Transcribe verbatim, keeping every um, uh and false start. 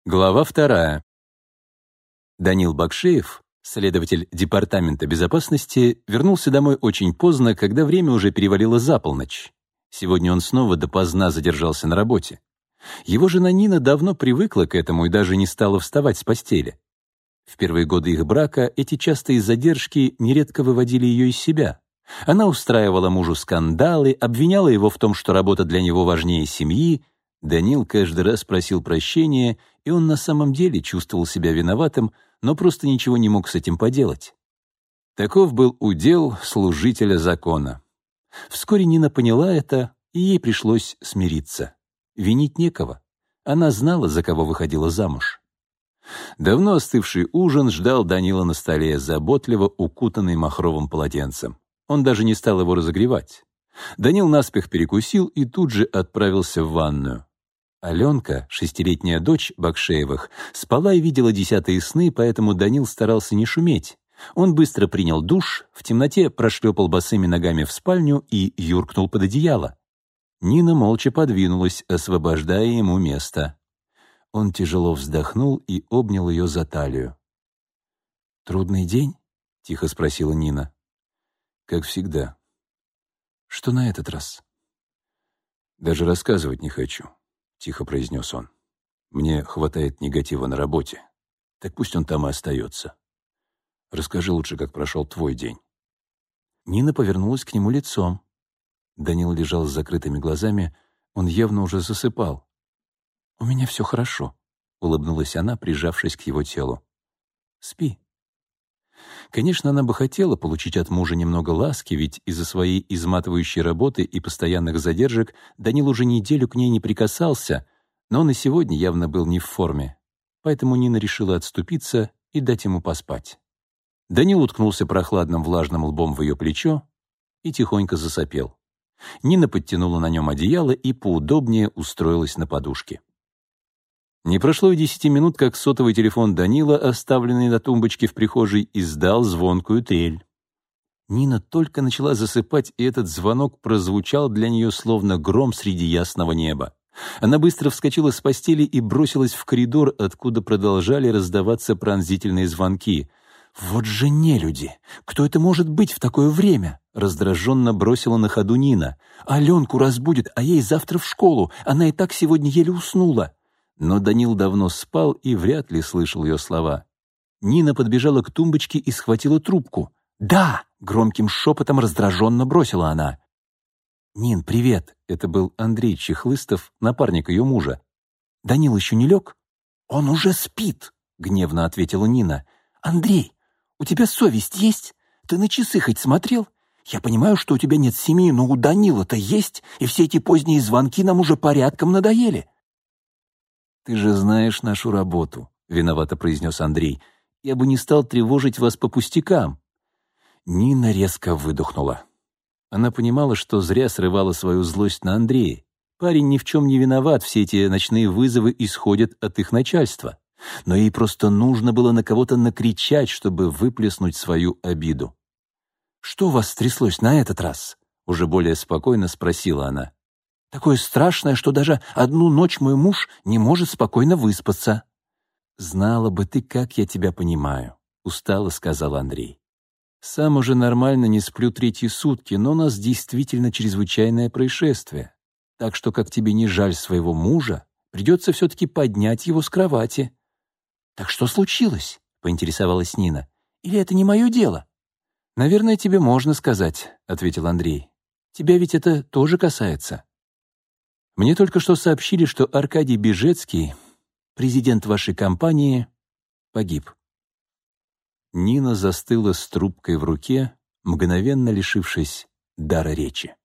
Глава вторая. Данил Бакшеев, следователь Департамента безопасности, вернулся домой очень поздно, когда время уже перевалило за полночь. Сегодня он снова допоздна задержался на работе. Его жена Нина давно привыкла к этому и даже не стала вставать с постели. В первые годы их брака эти частые задержки нередко выводили ее из себя. Она устраивала мужу скандалы, обвиняла его в том, что работа для него важнее семьи. Данил каждый раз просил прощения, и он на самом деле чувствовал себя виноватым, но просто ничего не мог с этим поделать. Таков был удел служителя закона. Вскоре Нина поняла это, и ей пришлось смириться. Винить некого. Она знала, за кого выходила замуж. Давно остывший ужин ждал Данила на столе, заботливо укутанный махровым полотенцем. Он даже не стал его разогревать. Данил наспех перекусил и тут же отправился в ванную. Аленка, шестилетняя дочь Бакшеевых, спала и видела десятые сны, поэтому Данил старался не шуметь. Он быстро принял душ, в темноте прошлепал босыми ногами в спальню и юркнул под одеяло. Нина молча подвинулась, освобождая ему место. Он тяжело вздохнул и обнял ее за талию. «Трудный день?» — тихо спросила Нина. «Как всегда». «Что на этот раз?» «Даже рассказывать не хочу», — тихо произнес он. «Мне хватает негатива на работе. Так пусть он там и остается. Расскажи лучше, как прошел твой день». Нина повернулась к нему лицом. Данил лежал с закрытыми глазами, он явно уже засыпал. «У меня все хорошо», — улыбнулась она, прижавшись к его телу. «Спи». Конечно, она бы хотела получить от мужа немного ласки, ведь из-за своей изматывающей работы и постоянных задержек Данил уже неделю к ней не прикасался, но он и сегодня явно был не в форме. Поэтому Нина решила отступиться и дать ему поспать. Данил уткнулся прохладным влажным лбом в ее плечо и тихонько засопел. Нина подтянула на нем одеяло и поудобнее устроилась на подушке. Не прошло и десяти минут, как сотовый телефон Данила, оставленный на тумбочке в прихожей, издал звонкую трель. Нина только начала засыпать, и этот звонок прозвучал для нее словно гром среди ясного неба. Она быстро вскочила с постели и бросилась в коридор, откуда продолжали раздаваться пронзительные звонки. «Вот же нелюди! Кто это может быть в такое время?» Раздраженно бросила на ходу Нина. «Аленку разбудит, а ей завтра в школу. Она и так сегодня еле уснула». Но Данил давно спал и вряд ли слышал ее слова. Нина подбежала к тумбочке и схватила трубку. «Да!» — громким шепотом раздраженно бросила она. «Нин, привет!» — это был Андрей Чехлыстов, напарник ее мужа. «Данил еще не лег?» «Он уже спит!» — гневно ответила Нина. «Андрей, у тебя совесть есть? Ты на часы хоть смотрел? Я понимаю, что у тебя нет семьи, но у Данила-то есть, и все эти поздние звонки нам уже порядком надоели». «Ты же знаешь нашу работу», — виновато произнес Андрей. «Я бы не стал тревожить вас по пустякам». Нина резко выдохнула. Она понимала, что зря срывала свою злость на Андрея. Парень ни в чем не виноват, все эти ночные вызовы исходят от их начальства. Но ей просто нужно было на кого-то накричать, чтобы выплеснуть свою обиду. «Что у вас стряслось на этот раз?» — уже более спокойно спросила она. «Такое страшное, что даже одну ночь мой муж не может спокойно выспаться». «Знала бы ты, как я тебя понимаю», — устало сказал Андрей. «Сам уже нормально не сплю третьи сутки, но у нас действительно чрезвычайное происшествие. Так что, как тебе не жаль своего мужа, придется все-таки поднять его с кровати». «Так что случилось?» — поинтересовалась Нина. «Или это не мое дело?» «Наверное, тебе можно сказать», — ответил Андрей. «Тебя ведь это тоже касается». Мне только что сообщили, что Аркадий Бежецкий, президент вашей компании, погиб». Нина застыла с трубкой в руке, мгновенно лишившись дара речи.